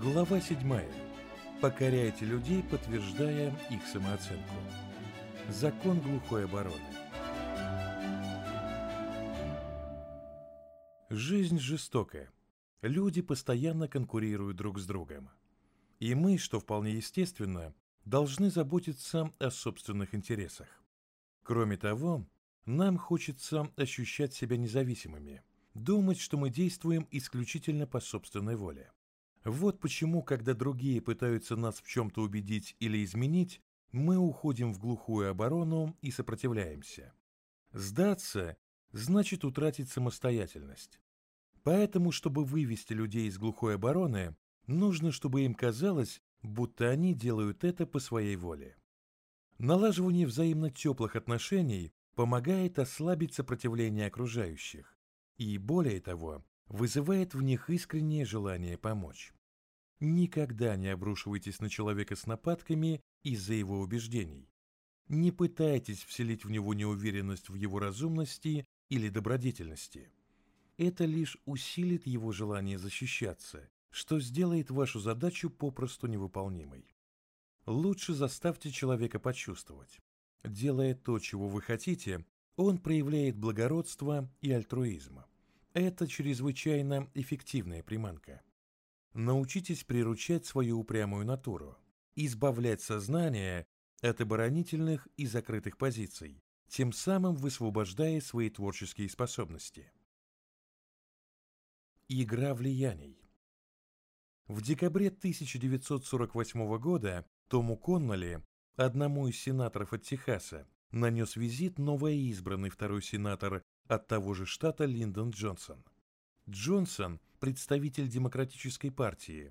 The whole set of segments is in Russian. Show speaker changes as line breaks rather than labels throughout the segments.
Глава 7. Покоряйте людей, подтверждая их самооценку. Закон глухой обороны. Жизнь жестокая. Люди постоянно конкурируют друг с другом. И мы, что вполне естественно, должны заботиться о собственных интересах. Кроме того, нам хочется ощущать себя независимыми, думать, что мы действуем исключительно по собственной воле. Вот почему, когда другие пытаются нас в чем-то убедить или изменить, мы уходим в глухую оборону и сопротивляемся. Сдаться значит утратить самостоятельность. Поэтому, чтобы вывести людей из глухой обороны, нужно, чтобы им казалось, будто они делают это по своей воле. Налаживание взаимно теплых отношений помогает ослабить сопротивление окружающих и, более того, вызывает в них искреннее желание помочь. Никогда не обрушивайтесь на человека с нападками из-за его убеждений. Не пытайтесь вселить в него неуверенность в его разумности или добродетельности. Это лишь усилит его желание защищаться, что сделает вашу задачу попросту невыполнимой. Лучше заставьте человека почувствовать. Делая то, чего вы хотите, он проявляет благородство и альтруизм. Это чрезвычайно эффективная приманка. Научитесь приручать свою упрямую натуру, избавлять сознание от оборонительных и закрытых позиций, тем самым высвобождая свои творческие способности. Игра влияний. В декабре 1948 года Тому Коннолли, одному из сенаторов от Техаса, нанес визит новоизбранный второй сенатор от того же штата Линдон Джонсон. Джонсон – представитель Демократической партии,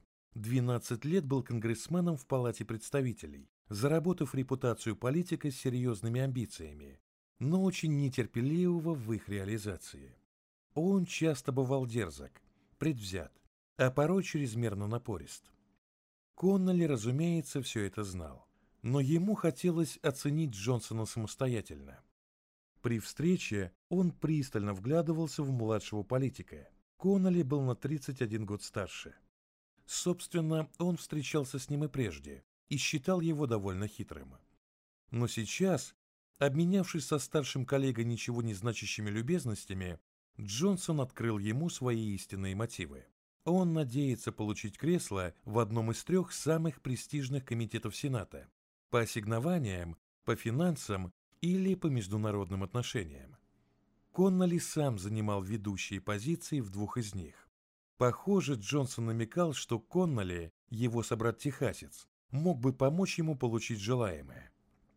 12 лет был конгрессменом в Палате представителей, заработав репутацию политика с серьезными амбициями, но очень нетерпеливого в их реализации. Он часто бывал дерзок, предвзят, а порой чрезмерно напорист. Коннолли, разумеется, все это знал, но ему хотелось оценить Джонсона самостоятельно. При встрече он пристально вглядывался в младшего политика. Коннолли был на 31 год старше. Собственно, он встречался с ним и прежде, и считал его довольно хитрым. Но сейчас, обменявшись со старшим коллегой ничего не значащими любезностями, Джонсон открыл ему свои истинные мотивы. Он надеется получить кресло в одном из 3 самых престижных комитетов Сената по ассигнованиям, по финансам или по международным отношениям. Коннолли сам занимал ведущие позиции в 2 из них. Похоже, Джонсон намекал, что Коннолли, его собрат-техасец, мог бы помочь ему получить желаемое.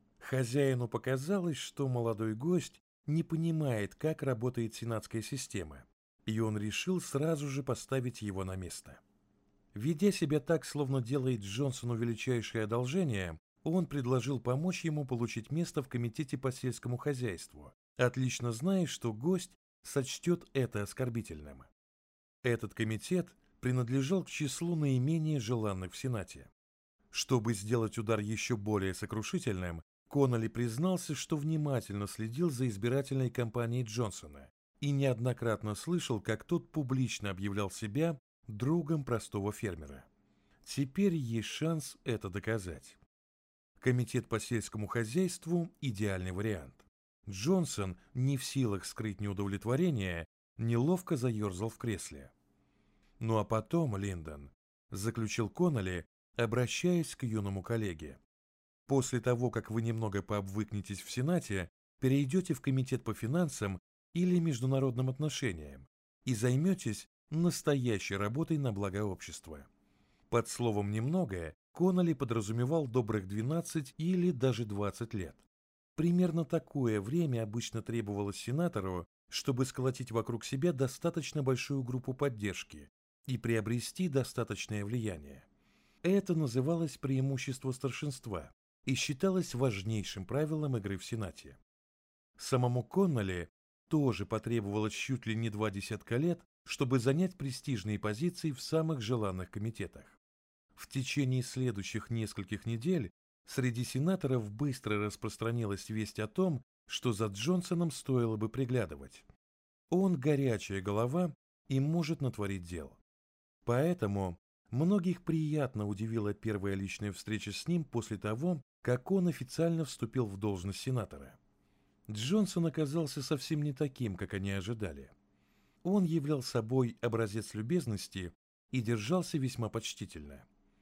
Хозяину показалось, что молодой гость не понимает, как работает сенатская система, и он решил сразу же поставить его на место. Ведя себя так, словно делает Джонсону величайшее одолжение, он предложил помочь ему получить место в комитете по сельскому хозяйству, отлично зная, что гость сочтет это оскорбительным. Этот комитет принадлежал к числу наименее желанных в Сенате. Чтобы сделать удар еще более сокрушительным, Коннолли признался, что внимательно следил за избирательной кампанией Джонсона и неоднократно слышал, как тот публично объявлял себя другом простого фермера. Теперь есть шанс это доказать. Комитет по сельскому хозяйству – идеальный вариант. Джонсон, не в силах скрыть неудовлетворение, неловко заерзал в кресле. «Ну а потом, Линдон», – заключил Коннолли, обращаясь к юному коллеге, «после того, как вы немного пообвыкнетесь в Сенате, перейдете в комитет по финансам или международным отношениям и займетесь настоящей работой на благо общества». Под словом «немного» Коннолли подразумевал добрых 12 или даже 20 лет. Примерно такое время обычно требовалось сенатору, чтобы сколотить вокруг себя достаточно большую группу поддержки и приобрести достаточное влияние. Это называлось преимущество старшинства и считалось важнейшим правилом игры в Сенате. Самому Коннолли тоже потребовалось чуть ли не 20 лет, чтобы занять престижные позиции в самых желанных комитетах. В течение следующих нескольких недель среди сенаторов быстро распространилась весть о том, что за Джонсоном стоило бы приглядывать. Он горячая голова и может натворить дел. Поэтому Многих приятно удивила первая личная встреча с ним после того, как он официально вступил в должность сенатора. Джонсон оказался совсем не таким, как они ожидали. Он являл собой образец любезности и держался весьма почтительно.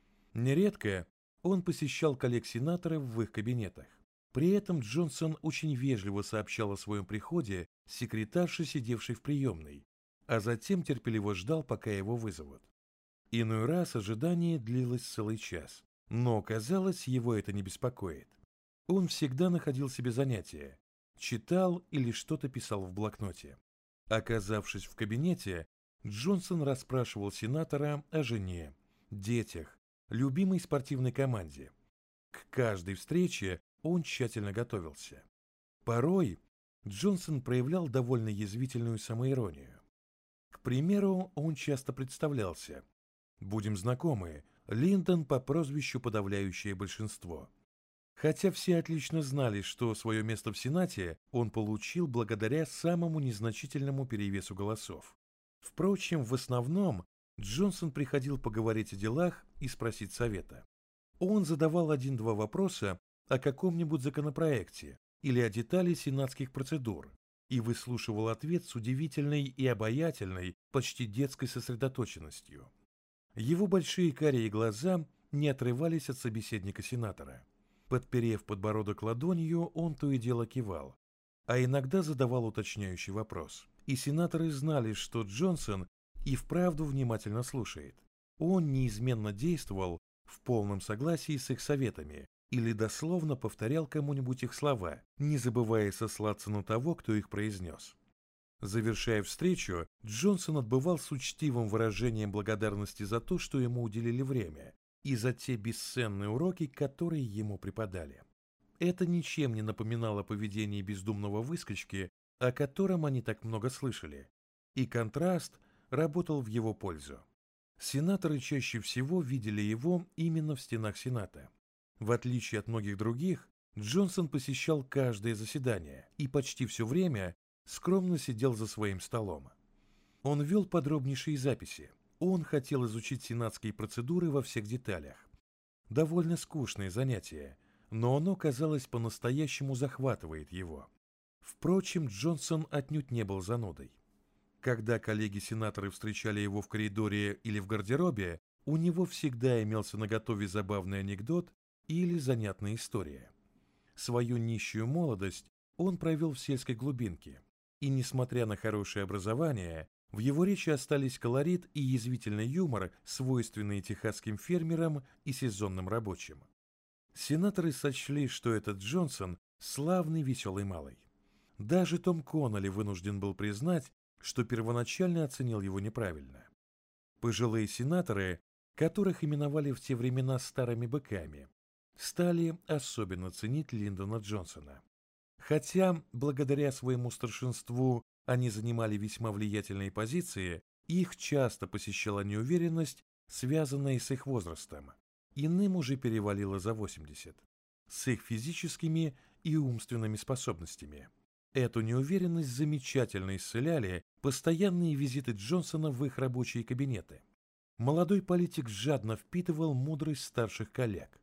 Нередко он посещал коллег-сенаторов в их кабинетах. При этом Джонсон очень вежливо сообщал о своем приходе секретарше, сидевшей в приемной, а затем терпеливо ждал, пока его вызовут. Иной раз ожидание длилось целый час, но, казалось, его это не беспокоит. Он всегда находил себе занятие, читал или что-то писал в блокноте. Оказавшись в кабинете, Джонсон расспрашивал сенатора о жене, детях, любимой спортивной команде. К каждой встрече он тщательно готовился. Порой Джонсон проявлял довольно язвительную самоиронию. К примеру, он часто представлялся: «Будем знакомы, Линдон по прозвищу «Подавляющее большинство». Хотя все отлично знали, что свое место в Сенате он получил благодаря самому незначительному перевесу голосов. Впрочем, в основном Джонсон приходил поговорить о делах и спросить совета. Он задавал один-два вопроса о каком-нибудь законопроекте или о детали сенатских процедур и выслушивал ответ с удивительной и обаятельной, почти детской сосредоточенностью. Его большие карие глаза не отрывались от собеседника сенатора. Подперев подбородок ладонью, он то и дело кивал, а иногда задавал уточняющий вопрос. И сенаторы знали, что Джонсон и вправду внимательно слушает. Он неизменно действовал в полном согласии с их советами или дословно повторял кому-нибудь их слова, не забывая сослаться на того, кто их произнес. Завершая встречу, Джонсон отбывал с учтивым выражением благодарности за то, что ему уделили время, и за те бесценные уроки, которые ему преподали. Это ничем не напоминало поведение бездумного выскочки, о котором они так много слышали, и контраст работал в его пользу. Сенаторы чаще всего видели его именно в стенах Сената. В отличие от многих других, Джонсон посещал каждое заседание и почти все время скромно сидел за своим столом. Он вел подробнейшие записи. Он хотел изучить сенатские процедуры во всех деталях. Довольно скучное занятие, но оно, казалось, по-настоящему захватывает его. Впрочем, Джонсон отнюдь не был занудой. Когда коллеги-сенаторы встречали его в коридоре или в гардеробе, у него всегда имелся наготове забавный анекдот или занятная история. Свою нищую молодость он провел в сельской глубинке, и, несмотря на хорошее образование, в его речи остались колорит и язвительный юмор, свойственные техасским фермерам и сезонным рабочим. Сенаторы сочли, что этот Джонсон – славный веселый малый. Даже Том Коннолли вынужден был признать, что первоначально оценил его неправильно. Пожилые сенаторы, которых именовали в те времена старыми быками, стали особенно ценить Линдона Джонсона. Хотя, благодаря своему старшинству, они занимали весьма влиятельные позиции, их часто посещала неуверенность, связанная с их возрастом. Иным уже перевалило за 80, с их физическими и умственными способностями. Эту неуверенность замечательно исцеляли постоянные визиты Джонсона в их рабочие кабинеты. Молодой политик жадно впитывал мудрость старших коллег.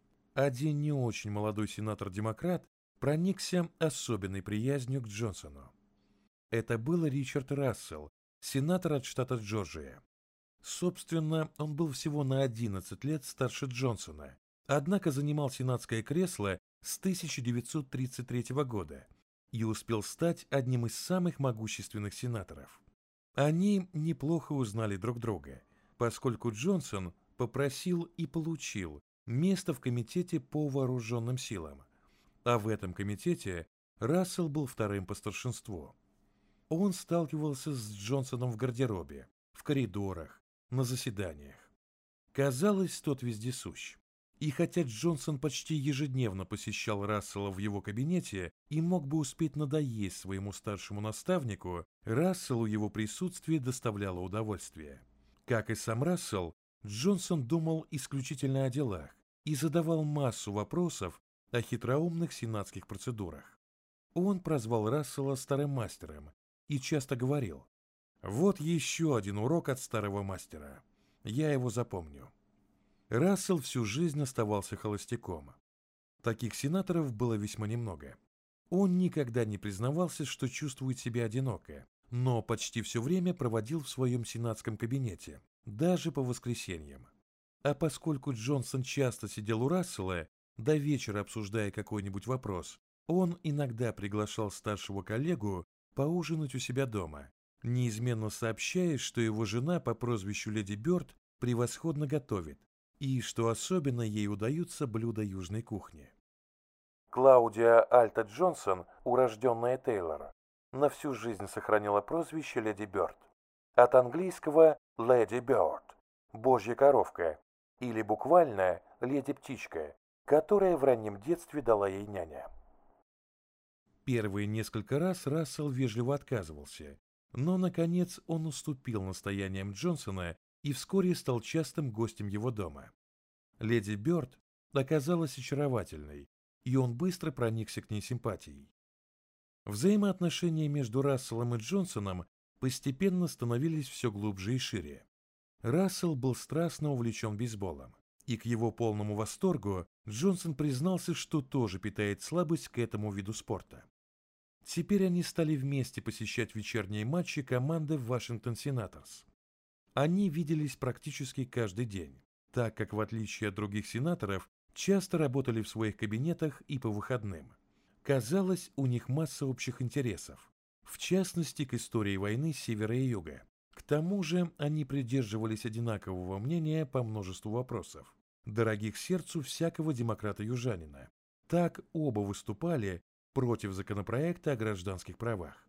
Один не очень молодой сенатор-демократ проникся особенной приязнью к Джонсону. Это был Ричард Рассел, сенатор от штата Джорджия. Собственно, он был всего на 11 лет старше Джонсона, однако занимал сенатское кресло с 1933 года и успел стать одним из самых могущественных сенаторов. Они неплохо узнали друг друга, поскольку Джонсон попросил и получил место в комитете по вооруженным силам, а в этом комитете Рассел был вторым по старшинству. Он сталкивался с Джонсоном в гардеробе, в коридорах, на заседаниях. Казалось, тот вездесущ. И хотя Джонсон почти ежедневно посещал Рассела в его кабинете и мог бы успеть надоесть своему старшему наставнику, Расселу его присутствие доставляло удовольствие. Как и сам Рассел, Джонсон думал исключительно о делах и задавал массу вопросов о хитроумных сенатских процедурах. Он прозвал Рассела старым мастером и часто говорил: «Вот еще один урок от старого мастера». Я его запомню. Рассел всю жизнь оставался холостяком. Таких сенаторов было весьма немного. Он никогда не признавался, что чувствует себя одиноко, но почти все время проводил в своем сенатском кабинете, даже по воскресеньям. А поскольку Джонсон часто сидел у Рассела, до вечера обсуждая какой-нибудь вопрос, он иногда приглашал старшего коллегу поужинать у себя дома, неизменно сообщая, что его жена по прозвищу Леди Бёрд превосходно готовит, и что особенно ей удаются блюда южной кухни. Клаудия Альта Джонсон, урожденная Тейлор, на всю жизнь сохранила прозвище Леди Бёрд. От английского «Леди Бёрд» – «божья коровка», или буквально «леди-птичка», которая в раннем детстве дала ей няня. Первые несколько раз Рассел вежливо отказывался, но, наконец, он уступил настояниям Джонсона и вскоре стал частым гостем его дома. Леди Бёрд оказалась очаровательной, и он быстро проникся к ней симпатией. Взаимоотношения между Расселом и Джонсоном постепенно становились все глубже и шире. Рассел был страстно увлечен бейсболом, и к его полному восторгу Джонсон признался, что тоже питает слабость к этому виду спорта. Теперь они стали вместе посещать вечерние матчи команды Вашингтон Сенаторс. Они виделись практически каждый день, так как, в отличие от других сенаторов, часто работали в своих кабинетах и по выходным. Казалось, у них масса общих интересов, в частности, к истории войны Севера и Юга. К тому же они придерживались одинакового мнения по множеству вопросов, дорогих сердцу всякого демократа-южанина. Так оба выступали против законопроекта о гражданских правах.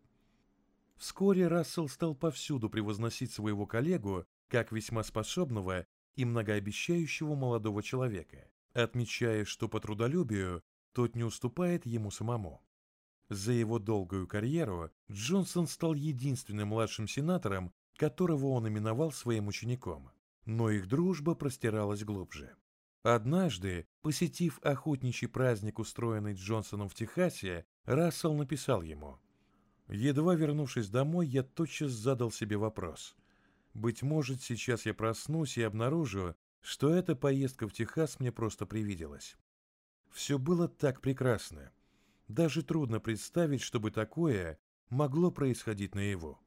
Вскоре Рассел стал повсюду превозносить своего коллегу как весьма способного и многообещающего молодого человека, отмечая, что по трудолюбию тот не уступает ему самому. За его долгую карьеру Джонсон стал единственным младшим сенатором, которого он именовал своим учеником, но их дружба простиралась глубже. Однажды, посетив охотничий праздник, устроенный Джонсоном в Техасе, Рассел написал ему: «Едва вернувшись домой, я тотчас задал себе вопрос. Быть может, сейчас я проснусь и обнаружу, что эта поездка в Техас мне просто привиделась. Все было так прекрасно. Даже трудно представить, чтобы такое могло происходить наяву».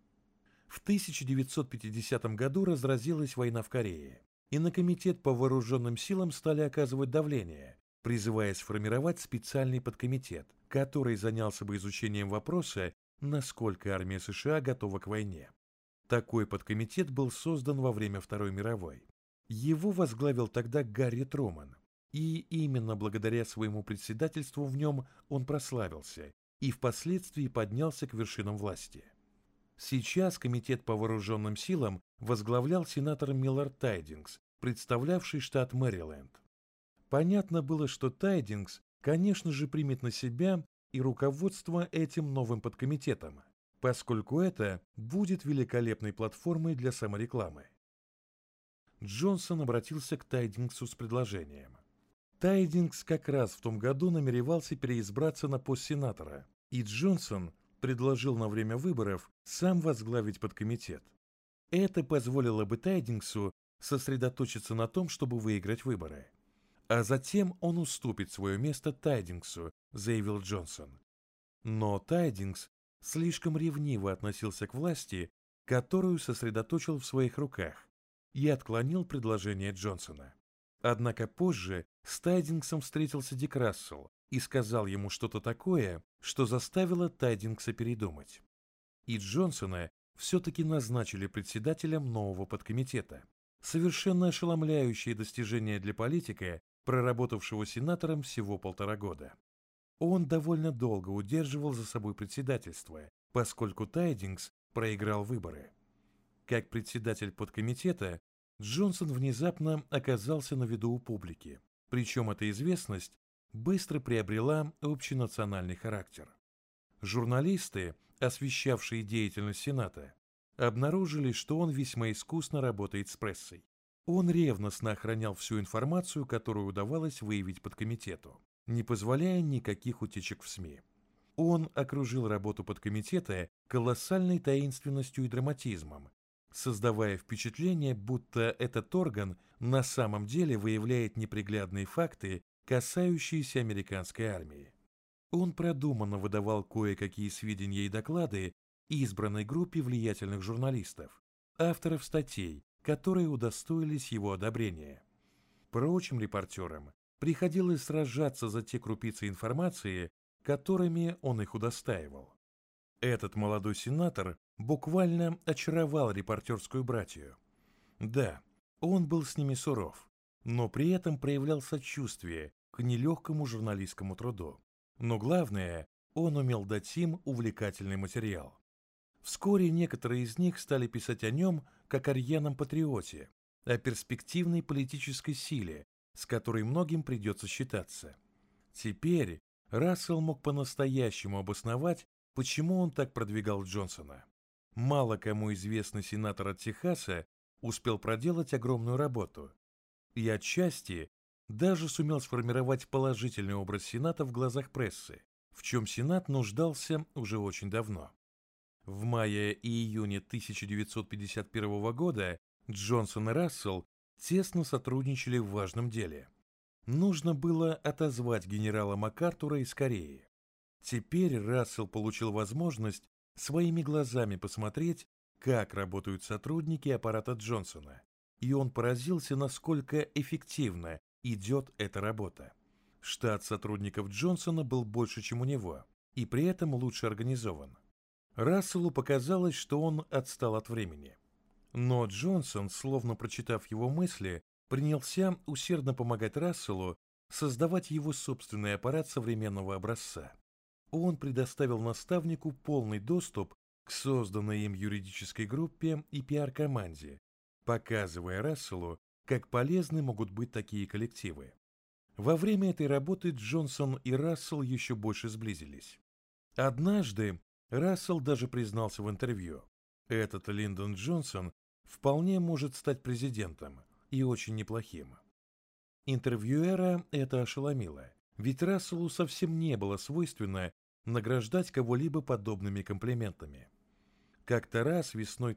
В 1950 году разразилась война в Корее, и на Комитет по вооруженным силам стали оказывать давление, призывая сформировать специальный подкомитет, который занялся бы изучением вопроса, насколько армия США готова к войне. Такой подкомитет был создан во время Второй мировой. Его возглавил тогда Гарри Труман, и именно благодаря своему председательству в нем он прославился и впоследствии поднялся к вершинам власти. Сейчас Комитет по вооруженным силам возглавлял сенатор Миллард Тайдингс, представлявший штат Мэриленд. Понятно было, что Тайдингс, конечно же, примет на себя и руководство этим новым подкомитетом, поскольку это будет великолепной платформой для саморекламы. Джонсон обратился к Тайдингсу с предложением. Тайдингс как раз в том году намеревался переизбраться на пост сенатора, и Джонсон предложил на время выборов сам возглавить подкомитет. Это позволило бы Тайдингсу сосредоточиться на том, чтобы выиграть выборы. А затем он уступит свое место Тайдингсу, заявил Джонсон. Но Тайдингс слишком ревниво относился к власти, которую сосредоточил в своих руках, и отклонил предложение Джонсона. Однако позже с Тайдингсом встретился Дик Рассел и сказал ему что-то такое, что заставило Тайдингса передумать. И Джонсона все-таки назначили председателем нового подкомитета. Совершенно ошеломляющее достижение для политика, проработавшего сенатором всего 1,5 года. Он довольно долго удерживал за собой председательство, поскольку Тайдингс проиграл выборы. Как председатель подкомитета, Джонсон внезапно оказался на виду у публики, причем эта известность быстро приобрела общенациональный характер. Журналисты, освещавшие деятельность Сената, обнаружили, что он весьма искусно работает с прессой. Он ревностно охранял всю информацию, которую удавалось выявить подкомитету, не позволяя никаких утечек в СМИ. Он окружил работу подкомитета колоссальной таинственностью и драматизмом, создавая впечатление, будто этот орган на самом деле выявляет неприглядные факты, касающиеся американской армии. Он продуманно выдавал кое-какие сведения и доклады избранной группе влиятельных журналистов, авторов статей, которые удостоились его одобрения. Прочим репортерам приходилось сражаться за те крупицы информации, которыми он их удостаивал. Этот молодой сенатор буквально очаровал репортерскую братью. Да, он был с ними суров, но при этом проявлял сочувствие к нелегкому журналистскому труду. Но главное, он умел дать им увлекательный материал. Вскоре некоторые из них стали писать о нем как о рьяном патриоте, о перспективной политической силе, с которой многим придется считаться. Теперь Рассел мог по-настоящему обосновать, почему он так продвигал Джонсона. Мало кому известный сенатор от Техаса успел проделать огромную работу и отчасти даже сумел сформировать положительный образ Сената в глазах прессы, в чем Сенат нуждался уже очень давно. В мае и июне 1951 года Джонсон и Рассел тесно сотрудничали в важном деле. Нужно было отозвать генерала МакАртура из Кореи. Теперь Рассел получил возможность своими глазами посмотреть, как работают сотрудники аппарата Джонсона, и он поразился, насколько эффективно идет эта работа. Штат сотрудников Джонсона был больше, чем у него, и при этом лучше организован. Расселу показалось, что он отстал от времени. Но Джонсон, словно прочитав его мысли, принялся усердно помогать Расселу создавать его собственный аппарат современного образца. Он предоставил наставнику полный доступ к созданной им юридической группе и пиар-команде, показывая Расселу, как полезны могут быть такие коллективы. Во время этой работы Джонсон и Рассел еще больше сблизились. Однажды Рассел даже признался в интервью: этот Линдон Джонсон вполне может стать президентом, и очень неплохим. Интервьюера это ошеломило, ведь Расселу совсем не было свойственно награждать кого-либо подобными комплиментами. Как-то раз весной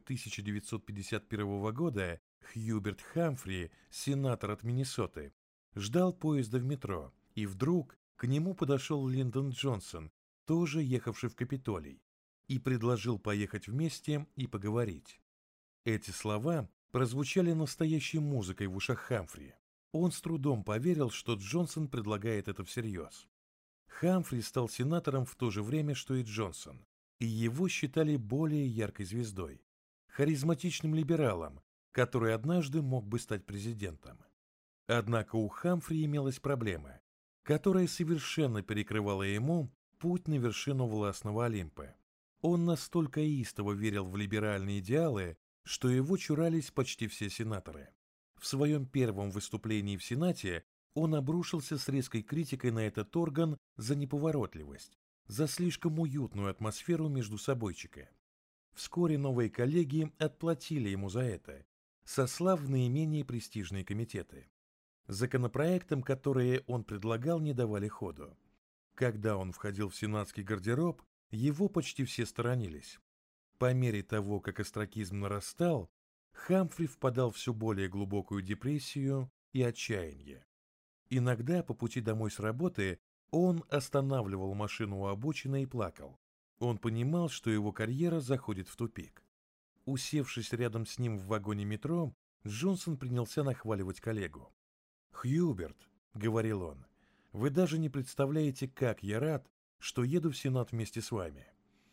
1951 года Хьюберт Хамфри, сенатор от Миннесоты, ждал поезда в метро, и вдруг к нему подошел Линдон Джонсон, тоже ехавший в Капитолий, и предложил поехать вместе и поговорить. Эти слова прозвучали настоящей музыкой в ушах Хамфри. Он с трудом поверил, что Джонсон предлагает это всерьез. Хамфри стал сенатором в то же время, что и Джонсон, и его считали более яркой звездой, харизматичным либералом, который однажды мог бы стать президентом. Однако у Хамфри имелась проблема, которая совершенно перекрывала ему путь на вершину властного Олимпа. Он настолько истово верил в либеральные идеалы, что его чурались почти все сенаторы. В своем первом выступлении в Сенате он обрушился с резкой критикой на этот орган за неповоротливость, за слишком уютную атмосферу между собойчика. Вскоре новые коллеги отплатили ему за это, сослав в наименее престижные комитеты. Законопроектам, которые он предлагал, не давали ходу. Когда он входил в сенатский гардероб, его почти все сторонились. По мере того, как остракизм нарастал, Хамфри впадал в все более глубокую депрессию и отчаяние. Иногда по пути домой с работы он останавливал машину у обочины и плакал. Он понимал, что его карьера заходит в тупик. Усевшись рядом с ним в вагоне метро, Джонсон принялся нахваливать коллегу. «Хьюберт», — говорил он, — «вы даже не представляете, как я рад, что еду в Сенат вместе с вами.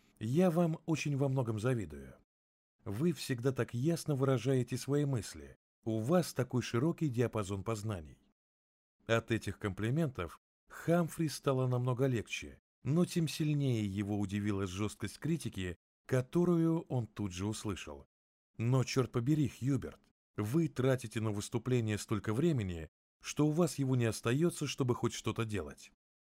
Я вам очень во многом завидую. Вы всегда так ясно выражаете свои мысли, у вас такой широкий диапазон познаний». От этих комплиментов Хамфри стало намного легче, но тем сильнее его удивила жесткость критики, которую он тут же услышал. «Но, черт побери, Хьюберт, вы тратите на выступление столько времени, что у вас его не остается, чтобы хоть что-то делать».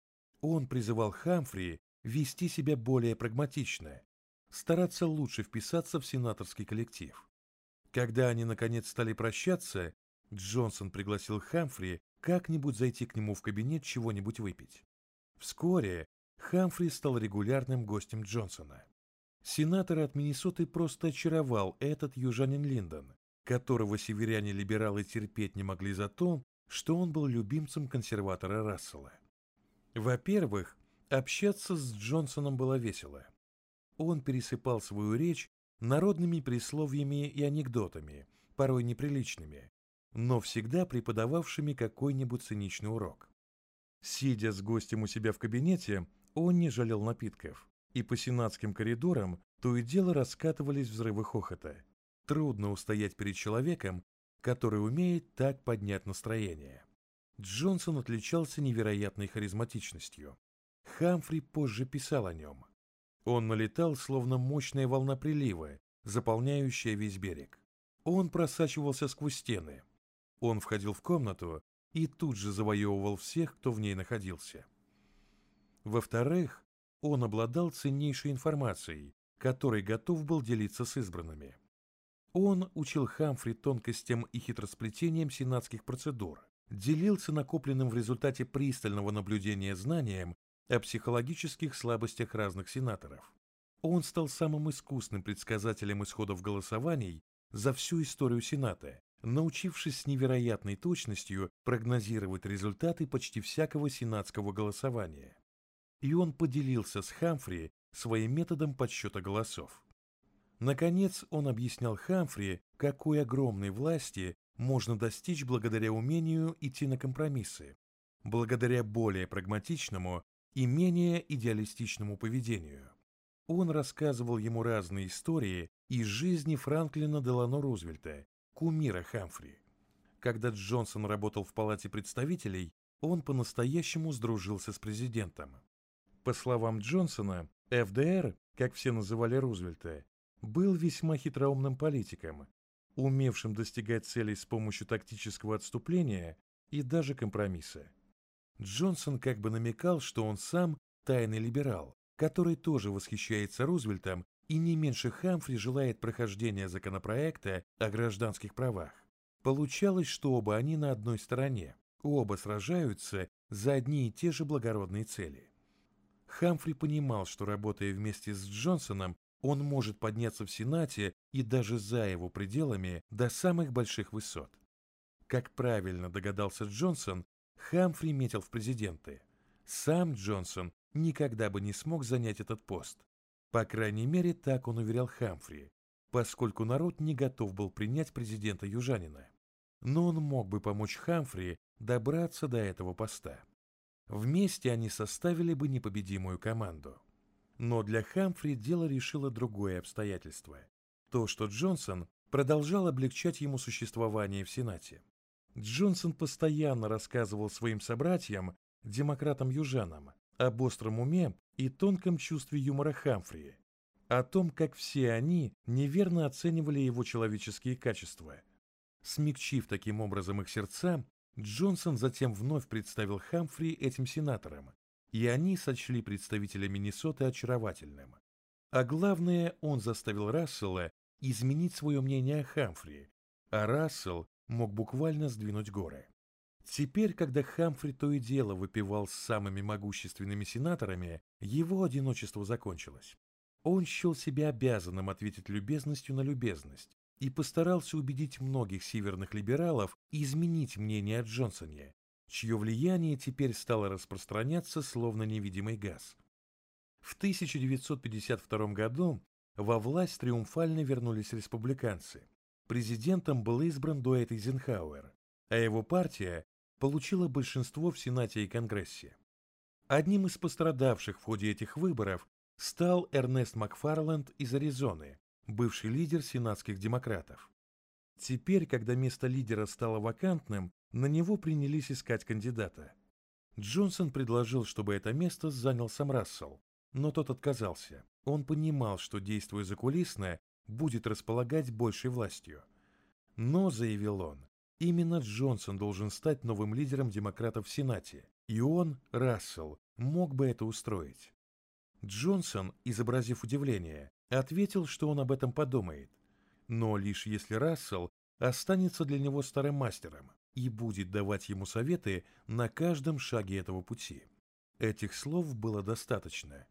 Он призывал Хамфри вести себя более прагматично, стараться лучше вписаться в сенаторский коллектив. Когда они наконец стали прощаться, Джонсон пригласил Хамфри как-нибудь зайти к нему в кабинет чего-нибудь выпить. Вскоре Хамфри стал регулярным гостем Джонсона. Сенатора от Миннесоты просто очаровал этот южанин Линдон, которого северяне-либералы терпеть не могли за то, что он был любимцем консерватора Рассела. Во-первых, общаться с Джонсоном было весело. Он пересыпал свою речь народными присловиями и анекдотами, порой неприличными, но всегда преподававшими какой-нибудь циничный урок. Сидя с гостем у себя в кабинете, он не жалел напитков, и по сенатским коридорам то и дело раскатывались взрывы хохота. Трудно устоять перед человеком, который умеет так поднять настроение. Джонсон отличался невероятной харизматичностью. Хамфри позже писал о нем. Он налетал, словно мощная волна прилива, заполняющая весь берег. Он просачивался сквозь стены. Он входил в комнату и тут же завоевывал всех, кто в ней находился. Во-вторых, он обладал ценнейшей информацией, которой готов был делиться с избранными. Он учил Хамфри тонкостям и хитросплетениям сенатских процедур, делился накопленным в результате пристального наблюдения знанием о психологических слабостях разных сенаторов. Он стал самым искусным предсказателем исходов голосований за всю историю Сената, научившись с невероятной точностью прогнозировать результаты почти всякого сенатского голосования. И он поделился с Хамфри своим методом подсчета голосов. Наконец, он объяснял Хамфри, какой огромной власти можно достичь благодаря умению идти на компромиссы, благодаря более прагматичному и менее идеалистичному поведению. Он рассказывал ему разные истории из жизни Франклина Делано Рузвельта, кумира Хамфри. Когда Джонсон работал в Палате представителей, он по-настоящему сдружился с президентом. По словам Джонсона, ФДР, как все называли Рузвельта, был весьма хитроумным политиком, умевшим достигать целей с помощью тактического отступления и даже компромисса. Джонсон как бы намекал, что он сам тайный либерал, который тоже восхищается Рузвельтом и не меньше Хамфри желает прохождения законопроекта о гражданских правах. Получалось, что оба они на одной стороне, оба сражаются за одни и те же благородные цели. Хамфри понимал, что, работая вместе с Джонсоном, он может подняться в Сенате и даже за его пределами до самых больших высот. Как правильно догадался Джонсон, Хамфри метил в президенты. Сам Джонсон никогда бы не смог занять этот пост. По крайней мере, так он уверял Хамфри, поскольку народ не готов был принять президента-южанина. Но он мог бы помочь Хамфри добраться до этого поста. Вместе они составили бы непобедимую команду. Но для Хамфри дело решило другое обстоятельство. То, что Джонсон продолжал облегчать ему существование в Сенате. Джонсон постоянно рассказывал своим собратьям, демократам-южанам, об остром уме и тонком чувстве юмора Хамфри, о том, как все они неверно оценивали его человеческие качества. Смягчив таким образом их сердца, Джонсон затем вновь представил Хамфри этим сенаторам, и они сочли представителя Миннесоты очаровательным. А главное, он заставил Рассела изменить свое мнение о Хамфри, а Рассел мог буквально сдвинуть горы. Теперь, когда Хамфри то и дело выпивал с самыми могущественными сенаторами, его одиночество закончилось. Он счел себя обязанным ответить любезностью на любезность и постарался убедить многих северных либералов изменить мнение о Джонсоне, чье влияние теперь стало распространяться словно невидимый газ. В 1952 году во власть триумфально вернулись республиканцы. Президентом был избран Дуэйт Эйзенхауэр, а его партия получила большинство в Сенате и Конгрессе. Одним из пострадавших в ходе этих выборов стал Эрнест Макфарланд из Аризоны, бывший лидер сенатских демократов. Теперь, когда место лидера стало вакантным, на него принялись искать кандидата. Джонсон предложил, чтобы это место занял сам Рассел, но тот отказался. Он понимал, что, действуя закулисно, будет располагать большей властью. Но, заявил он, именно Джонсон должен стать новым лидером демократов в Сенате, и он, Рассел, мог бы это устроить. Джонсон, изобразив удивление, ответил, что он об этом подумает, но лишь если Рассел останется для него старым мастером и будет давать ему советы на каждом шаге этого пути. Этих слов было достаточно.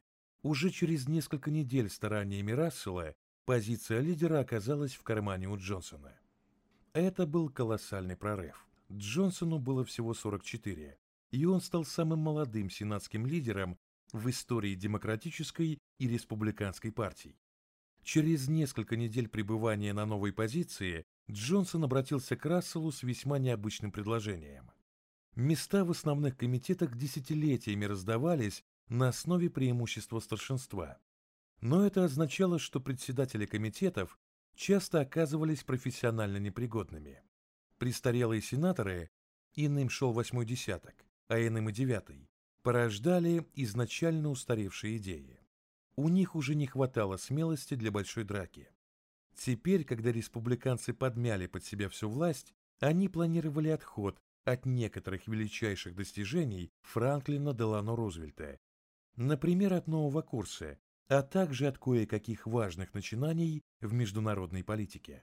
Уже через несколько недель стараниями Рассела позиция лидера оказалась в кармане у Джонсона. Это был колоссальный прорыв. Джонсону было всего 44, и он стал самым молодым сенатским лидером в истории демократической и республиканской партий. Через несколько недель пребывания на новой позиции Джонсон обратился к Расселу с весьма необычным предложением. Места в основных комитетах десятилетиями раздавались на основе преимущества старшинства. Но это означало, что председатели комитетов часто оказывались профессионально непригодными. Престарелые сенаторы, иным шел 8-й десяток, а иным и 9-й, порождали изначально устаревшие идеи. У них уже не хватало смелости для большой драки. Теперь, когда республиканцы подмяли под себя всю власть, они планировали отход от некоторых величайших достижений Франклина Делано Рузвельта, например, от нового курса, а также от кое-каких важных начинаний в международной политике.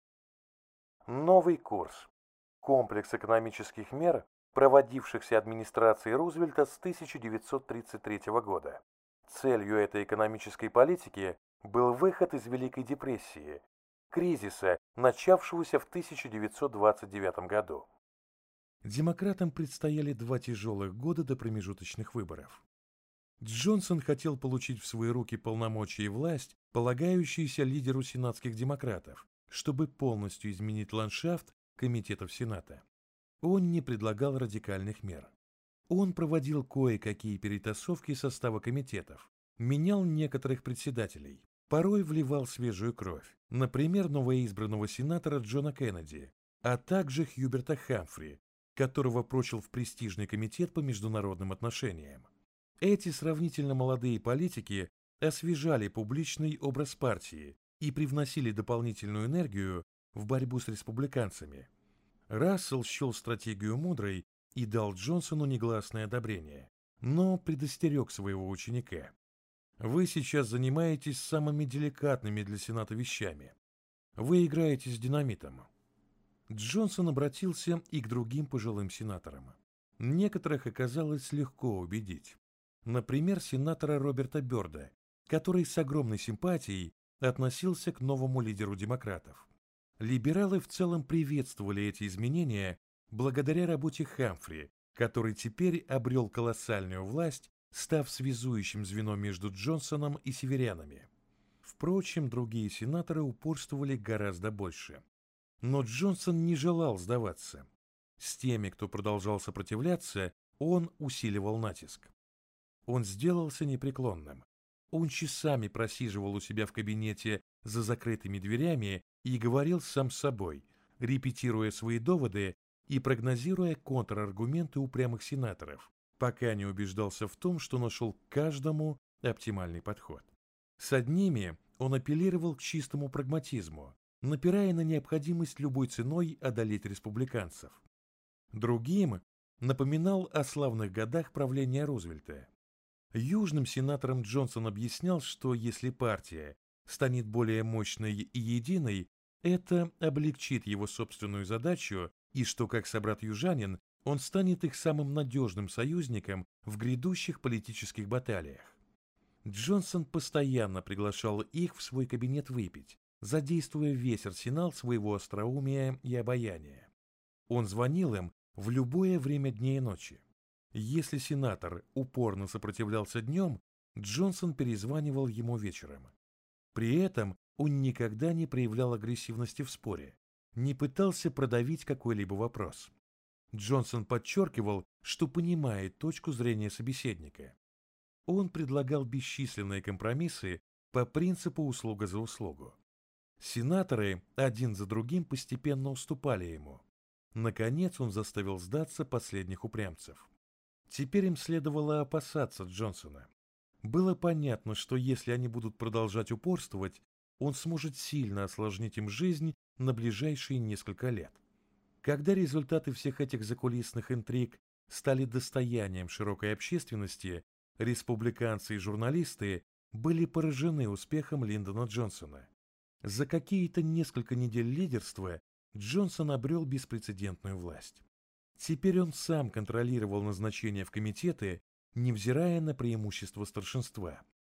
Новый курс. Комплекс экономических мер, проводившихся администрацией Рузвельта с 1933 года. Целью этой экономической политики был выход из Великой депрессии, кризиса, начавшегося в 1929 году. Демократам предстояли 2 тяжелых года до промежуточных выборов. Джонсон хотел получить в свои руки полномочия и власть, полагающиеся лидеру сенатских демократов, чтобы полностью изменить ландшафт комитетов Сената. Он не предлагал радикальных мер. Он проводил кое-какие перетасовки состава комитетов, менял некоторых председателей, порой вливал свежую кровь, например, новоизбранного сенатора Джона Кеннеди, а также Хьюберта Хамфри, которого прочил в престижный комитет по международным отношениям. Эти сравнительно молодые политики освежали публичный образ партии и привносили дополнительную энергию в борьбу с республиканцами. Рассел счел стратегию мудрой и дал Джонсону негласное одобрение, но предостерег своего ученика. Вы сейчас занимаетесь самыми деликатными для Сената вещами. Вы играете с динамитом. Джонсон обратился и к другим пожилым сенаторам. Некоторых оказалось легко убедить. Например, сенатора Роберта Бёрда, который с огромной симпатией относился к новому лидеру демократов. Либералы в целом приветствовали эти изменения благодаря работе Хамфри, который теперь обрел колоссальную власть, став связующим звеном между Джонсоном и северянами. Впрочем, другие сенаторы упорствовали гораздо больше. Но Джонсон не желал сдаваться. С теми, кто продолжал сопротивляться, он усиливал натиск. Он сделался непреклонным. Он часами просиживал у себя в кабинете за закрытыми дверями и говорил сам с собой, репетируя свои доводы и прогнозируя контраргументы упрямых сенаторов, пока не убеждался в том, что нашел к каждому оптимальный подход. С одними он апеллировал к чистому прагматизму, напирая на необходимость любой ценой одолеть республиканцев. Другим напоминал о славных годах правления Рузвельта. Южным сенаторам Джонсон объяснял, что если партия станет более мощной и единой, это облегчит его собственную задачу, и что, как собрат-южанин, он станет их самым надежным союзником в грядущих политических баталиях. Джонсон постоянно приглашал их в свой кабинет выпить, задействуя весь арсенал своего остроумия и обаяния. Он звонил им в любое время дня и ночи. Если сенатор упорно сопротивлялся днем, Джонсон перезванивал ему вечером. При этом он никогда не проявлял агрессивности в споре, не пытался продавить какой-либо вопрос. Джонсон подчеркивал, что понимает точку зрения собеседника. Он предлагал бесчисленные компромиссы по принципу услуга за услугу. Сенаторы один за другим постепенно уступали ему. Наконец он заставил сдаться последних упрямцев. Теперь им следовало опасаться Джонсона. Было понятно, что если они будут продолжать упорствовать, он сможет сильно осложнить им жизнь на ближайшие несколько лет. Когда результаты всех этих закулисных интриг стали достоянием широкой общественности, республиканцы и журналисты были поражены успехом Линдона Джонсона. За какие-то несколько недель лидерства Джонсон обрел беспрецедентную власть. Теперь он сам контролировал назначение в комитеты, невзирая на преимущество старшинства.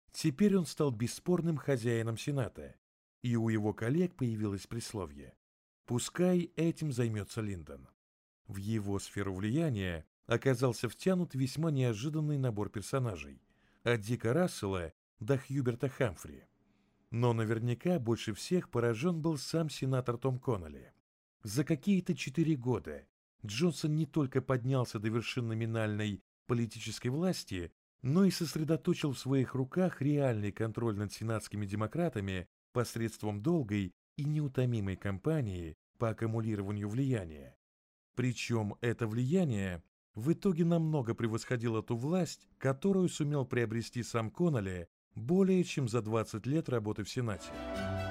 Теперь он стал бесспорным хозяином Сената, и у его коллег появилось присловие: «Пускай этим займется Линдон». В его сферу влияния оказался втянут весьма неожиданный набор персонажей, от Дика Рассела до Хьюберта Хамфри. Но наверняка больше всех поражен был сам сенатор Том Коннолли. За какие-то 4 года Джонсон не только поднялся до вершин номинальной политической власти, но и сосредоточил в своих руках реальный контроль над сенатскими демократами посредством долгой и неутомимой кампании по аккумулированию влияния. Причем это влияние в итоге намного превосходило ту власть, которую сумел приобрести сам Коннолли более чем за 20 лет работы в Сенате.